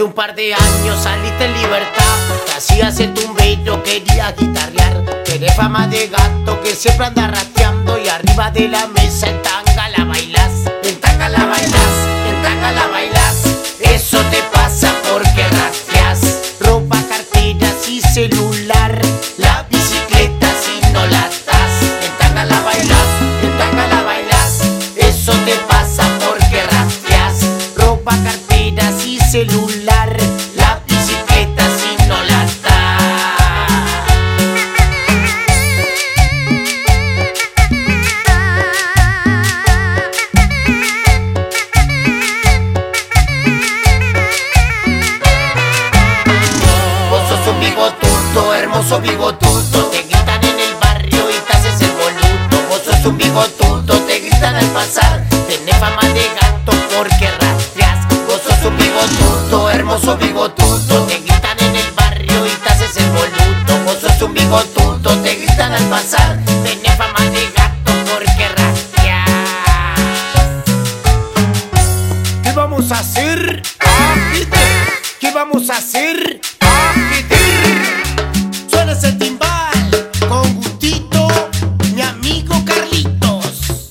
de un par de años saliste en libertad. Te hacías el tumbero, querías guitarrear. Tenés fama de gato que siempre anda rateando. Y arriba de la mesa en tanga la bailás. En tanga la bailás, en tanga la bailás. Eso te pasa porque rastreás ropa, carteras y celular. La bicicleta si no la atás. En tanga la bailás, en tanga la bailás. Eso te pasa porque rastreás ropa, carteras y celular. La bicicleta si no la atás. Vos sos un bigotudo, hermoso bigotudo. Te gritan en el barrio y te haces el boludo. Vos sos un bigotudo, te gritan al pasar. Tenés fama de gato porque rastreás. Vos sos un bigotudo, hermoso bigotudo. Te gritan en el barrio y te haces el boludo. Vos sos un bigotudo, te gritan al pasar. Tenés fama de gato porque rastreás. ¿Qué vamos a hacer? ¿Qué vamos a hacer? Suena ese timbal con gustito, mi amigo Carlitos.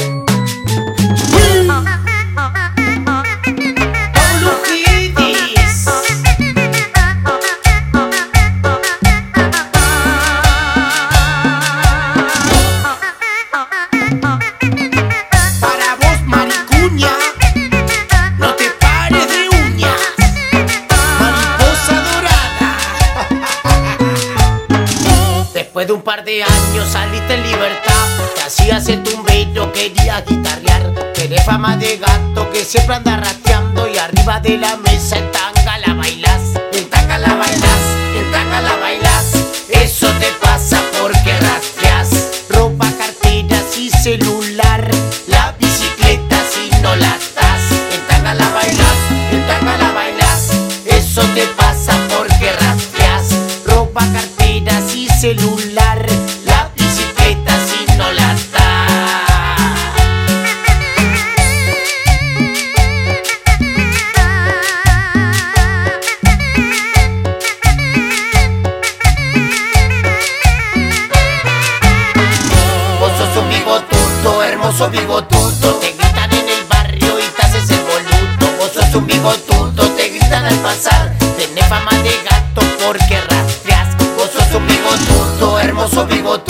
Pablo Guedes. Para vos, maricuña, no te pares de uñas. Mariposa dorada. Después de un par de años saliste en libertad. Te hacías el tumbero, querías guitarrear. Tenés fama de gato que siempre anda rateando. Y arriba de la mesa en tanga la bailás. En tanga la bailás, en tanga la bailás. Eso te pasa porque rastreás ropa, carteras y celular. La bicicleta si no la atás. En tanga la bailás, en tanga la bailás. Eso te pasa porque rastreás ropa, carteras y celular. La bicicleta si no la atás. Vos sos un bigotudo, hermoso bigotudo. Te gritan en el barrio y te haces el boludo. Vos sos un bigotudo, te gritan al pasar. Tenés fama de gato porque rastreás. Vos sos un bigotudo, hermoso bigotudo.